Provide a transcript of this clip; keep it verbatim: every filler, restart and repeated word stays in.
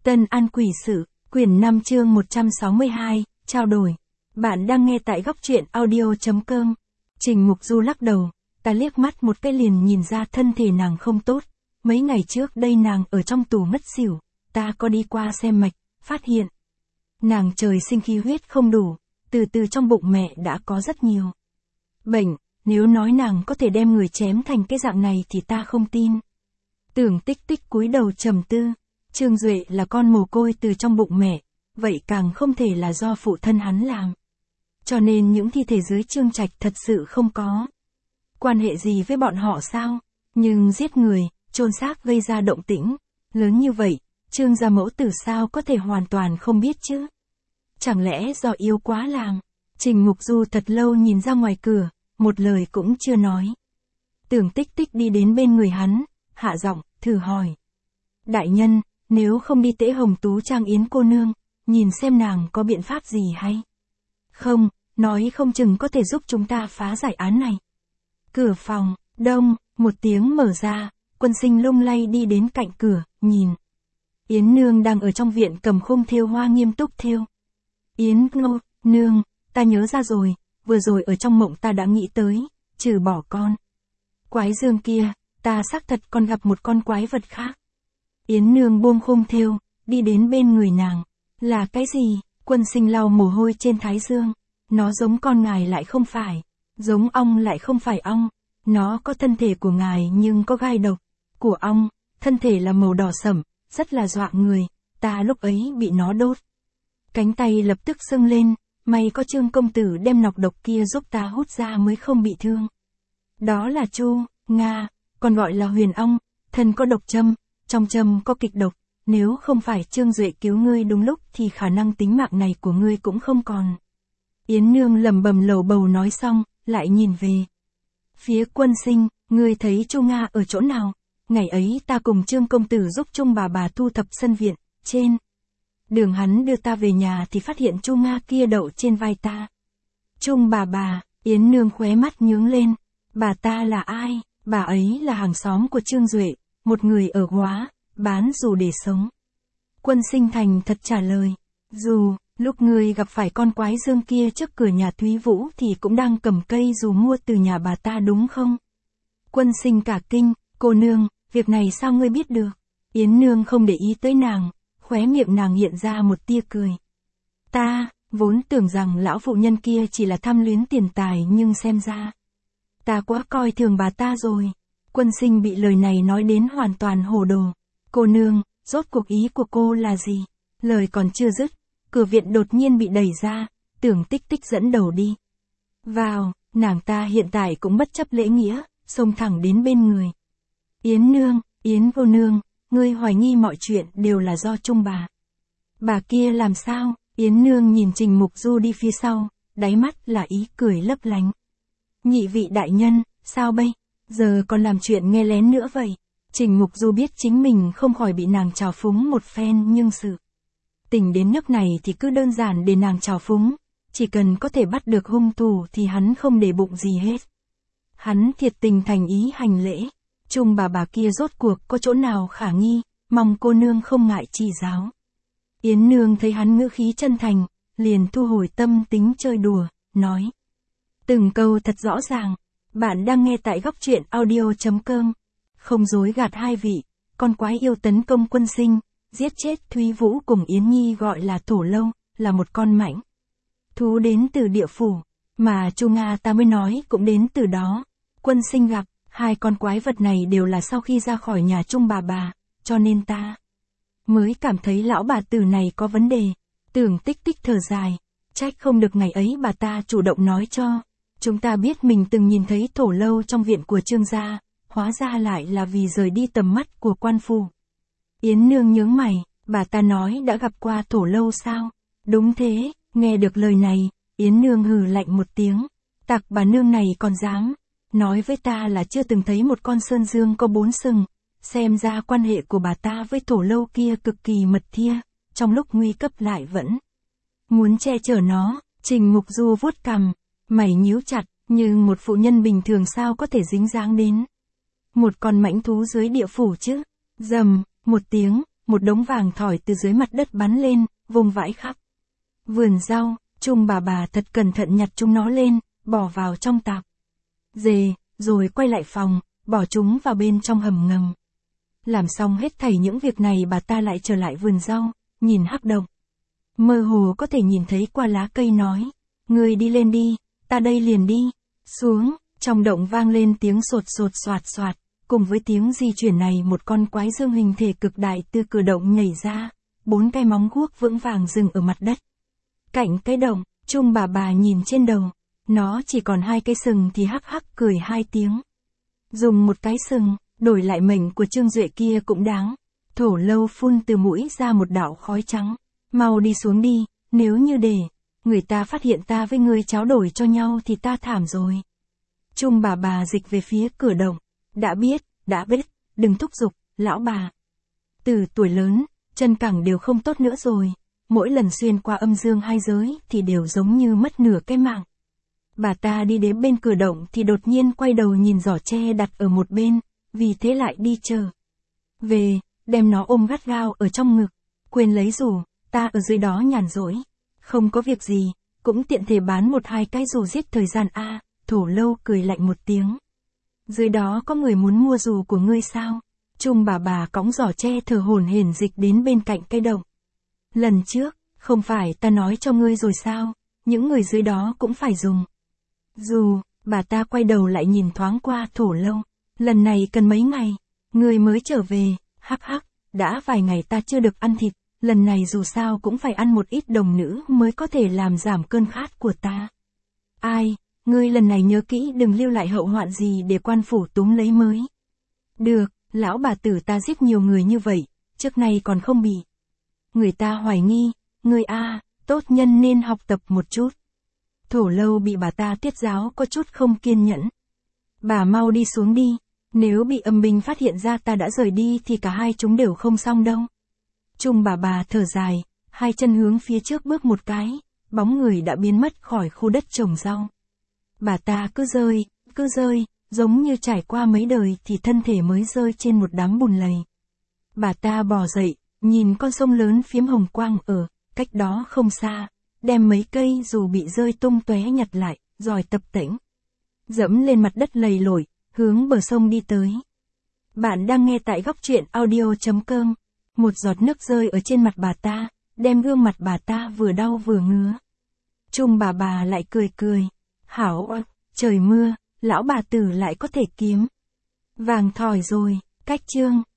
Tân An Quỷ Sự, quyển năm chương một trăm sáu mươi hai, trao đổi. Bạn đang nghe tại góc truyện audio.com. Trình Mục Du lắc đầu, ta liếc mắt một cái liền nhìn ra thân thể nàng không tốt. Mấy ngày trước đây nàng ở trong tù ngất xỉu, ta có đi qua xem mạch, phát hiện. Nàng trời sinh khí huyết không đủ, từ từ trong bụng mẹ đã có rất nhiều bệnh, nếu nói nàng có thể đem người chém thành cái dạng này thì ta không tin. Tưởng Tích Tích cúi đầu trầm tư, Trương Duệ là con mồ côi từ trong bụng mẹ, vậy càng không thể là do phụ thân hắn làm. Cho nên những thi thể dưới Trương Trạch thật sự không có quan hệ gì với bọn họ sao, nhưng giết người, chôn xác gây ra động tĩnh lớn như vậy, Trương gia mẫu tử sao có thể hoàn toàn không biết chứ? Chẳng lẽ do yêu quá làm? Trình Mục Du thật lâu nhìn ra ngoài cửa, một lời cũng chưa nói. Tưởng Tích Tích đi đến bên người hắn, hạ giọng, thử hỏi. Đại nhân, nếu không đi Tế Hồng Tú Trang Yến cô nương, nhìn xem nàng có biện pháp gì hay? Không, nói không chừng có thể giúp chúng ta phá giải án này. Cửa phòng, đông, một tiếng mở ra, Quân Sinh lung lay đi đến cạnh cửa, nhìn. Yến nương đang ở trong viện cầm khung thêu hoa nghiêm túc thêu. Yến ngô, nương, ta nhớ ra rồi, vừa rồi ở trong mộng ta đã nghĩ tới, trừ bỏ con quái dương kia, ta xác thật còn gặp một con quái vật khác. Yến nương buông khung thêu, đi đến bên người nàng. Là cái gì? Quân Sinh lau mồ hôi trên thái dương. Nó giống con ngài lại không phải, giống ong lại không phải ong. Nó có thân thể của ngài nhưng có gai độc. Của ong, thân thể là màu đỏ sẫm, rất là dọa người, ta lúc ấy bị nó đốt. Cánh tay lập tức sưng lên, may có Trương công tử đem nọc độc kia giúp ta hút ra mới không bị thương. Đó là Chu, Nga, còn gọi là huyền ong, thân có độc châm, trong châm có kịch độc, nếu không phải Trương Duệ cứu ngươi đúng lúc thì khả năng tính mạng này của ngươi cũng không còn. Yến nương lẩm bẩm lầu bầu nói xong, lại nhìn về phía Quân Sinh, ngươi thấy Chu Nga ở chỗ nào? Ngày ấy ta cùng Trương công tử giúp Trung bà bà thu thập sân viện, trên đường hắn đưa ta về nhà thì phát hiện Chu Nga kia đậu trên vai ta. Trung bà bà, Yến nương khóe mắt nhướng lên, bà ta là ai? Bà ấy là hàng xóm của Trương Duệ, một người ở Góa, bán dù để sống. Quân Sinh thành thật trả lời, dù, lúc ngươi gặp phải con quái dương kia trước cửa nhà Thúy Vũ thì cũng đang cầm cây dù mua từ nhà bà ta đúng không? Quân Sinh cả kinh, cô nương, việc này sao ngươi biết được? Yến nương không để ý tới nàng, khóe miệng nàng hiện ra một tia cười. Ta, vốn tưởng rằng lão phụ nhân kia chỉ là tham luyến tiền tài nhưng xem ra ta quá coi thường bà ta rồi. Quân Sinh bị lời này nói đến hoàn toàn hồ đồ. Cô nương, rốt cuộc ý của cô là gì? Lời còn chưa dứt, cửa viện đột nhiên bị đẩy ra, Tưởng Tích Tích dẫn đầu đi vào, nàng ta hiện tại cũng bất chấp lễ nghĩa, xông thẳng đến bên người. Yến nương, Yến cô nương, ngươi hoài nghi mọi chuyện đều là do Trung bà. Bà kia làm sao? Yến nương nhìn Trình Mục Du đi phía sau, đáy mắt là ý cười lấp lánh. Nhị vị đại nhân, sao bây giờ còn làm chuyện nghe lén nữa vậy? Trình Mục Du biết chính mình không khỏi bị nàng trào phúng một phen nhưng sự tình đến nước này thì cứ đơn giản để nàng trào phúng, chỉ cần có thể bắt được hung thủ thì hắn không để bụng gì hết. Hắn thiệt tình thành ý hành lễ. Trung bà bà kia rốt cuộc có chỗ nào khả nghi, mong cô nương không ngại chỉ giáo. Yến nương thấy hắn ngữ khí chân thành, liền thu hồi tâm tính chơi đùa, nói. Từng câu thật rõ ràng, bạn đang nghe tại góc truyện audio.com. Không dối gạt hai vị, con quái yêu tấn công Quân Sinh, giết chết Thúy Vũ cùng Yến Nhi gọi là Thổ Lâu, là một con mãnh thú đến từ địa phủ, mà Chu Nga ta mới nói cũng đến từ đó. Quân Sinh gặp hai con quái vật này đều là sau khi ra khỏi nhà Trung bà bà, cho nên ta mới cảm thấy lão bà tử này có vấn đề. Tưởng Tích Tích thở dài, trách không được ngày ấy bà ta chủ động nói cho chúng ta biết mình từng nhìn thấy Thổ Lâu trong viện của Trương gia, hóa ra lại là vì rời đi tầm mắt của quan phủ. Yến nương nhướng mày, bà ta nói đã gặp qua Thổ Lâu sao? Đúng thế, nghe được lời này, Yến nương hừ lạnh một tiếng, tặc bà nương này còn dám nói với ta là chưa từng thấy một con sơn dương có bốn sừng, xem ra quan hệ của bà ta với Thổ Lâu kia cực kỳ mật thiết, trong lúc nguy cấp lại vẫn muốn che chở nó. Trình Mục Du vuốt cằm, mày nhíu chặt, nhưng một phụ nhân bình thường sao có thể dính dáng đến một con mãnh thú dưới địa phủ chứ? Rầm, một tiếng, một đống vàng thỏi từ dưới mặt đất bắn lên, vùng vãi khắp vườn rau. Trung bà bà thật cẩn thận nhặt chúng nó lên, bỏ vào trong tạp dề, rồi quay lại phòng, bỏ chúng vào bên trong hầm ngầm. Làm xong hết thảy những việc này bà ta lại trở lại vườn rau, nhìn Hắc Động. Mơ hồ có thể nhìn thấy qua lá cây nói, ngươi đi lên đi, ta đây liền đi. Xuống, trong động vang lên tiếng sột sột soạt soạt, cùng với tiếng di chuyển này một con quái dương hình thể cực đại từ cửa động nhảy ra, bốn cái móng guốc vững vàng dừng ở mặt đất. Cạnh cái động, Trung bà bà nhìn trên đầu, nó chỉ còn hai cái sừng thì hắc hắc cười hai tiếng. Dùng một cái sừng, đổi lại mệnh của Trương Duệ kia cũng đáng. Thổ Lâu phun từ mũi ra một đạo khói trắng. Mau đi xuống đi, nếu như để người ta phát hiện ta với ngươi tráo đổi cho nhau thì ta thảm rồi. Trung bà bà dịch về phía cửa động. Đã biết, đã biết, đừng thúc giục, lão bà. Từ tuổi lớn, chân cẳng đều không tốt nữa rồi. Mỗi lần xuyên qua âm dương hai giới thì đều giống như mất nửa cái mạng. Bà ta đi đến bên cửa động thì đột nhiên quay đầu nhìn giỏ tre đặt ở một bên, vì thế lại đi chờ về, đem nó ôm gắt gao ở trong ngực, quên lấy dù, ta ở dưới đó nhàn rỗi, không có việc gì, cũng tiện thể bán một hai cái dù giết thời gian a. Thổ Lâu cười lạnh một tiếng. Dưới đó có người muốn mua dù của ngươi sao? Trung bà bà cõng giỏ tre thở hổn hển dịch đến bên cạnh cây động. Lần trước, không phải ta nói cho ngươi rồi sao, những người dưới đó cũng phải dùng dù. Bà ta quay đầu lại nhìn thoáng qua Thổ Lâu. Lần này cần mấy ngày, ngươi mới trở về, hắc hắc, đã vài ngày ta chưa được ăn thịt, lần này dù sao cũng phải ăn một ít đồng nữ mới có thể làm giảm cơn khát của ta. Ai, ngươi lần này nhớ kỹ đừng lưu lại hậu hoạn gì để quan phủ túm lấy mới. Được, lão bà tử ta giết nhiều người như vậy, trước nay còn không bị người ta hoài nghi, ngươi a, tốt nhân nên học tập một chút. Thổ Lâu bị bà ta tiết giáo có chút không kiên nhẫn. Bà mau đi xuống đi, nếu bị âm binh phát hiện ra ta đã rời đi thì cả hai chúng đều không xong đâu. Trung bà bà thở dài, hai chân hướng phía trước bước một cái, bóng người đã biến mất khỏi khu đất trồng rau. Bà ta cứ rơi, cứ rơi, giống như trải qua mấy đời thì thân thể mới rơi trên một đám bùn lầy. Bà ta bò dậy, nhìn con sông lớn phiếm hồng quang ở cách đó không xa, đem mấy cây dù bị rơi tung tóe nhặt lại, rồi tập tễnh dẫm lên mặt đất lầy lội, hướng bờ sông đi tới. Bạn đang nghe tại góc truyện audio chấm com. Một giọt nước rơi ở trên mặt bà ta, đem gương mặt bà ta vừa đau vừa ngứa. Trung bà bà lại cười cười. Hảo ơi, trời mưa, lão bà tử lại có thể kiếm vàng thỏi rồi. Cách chương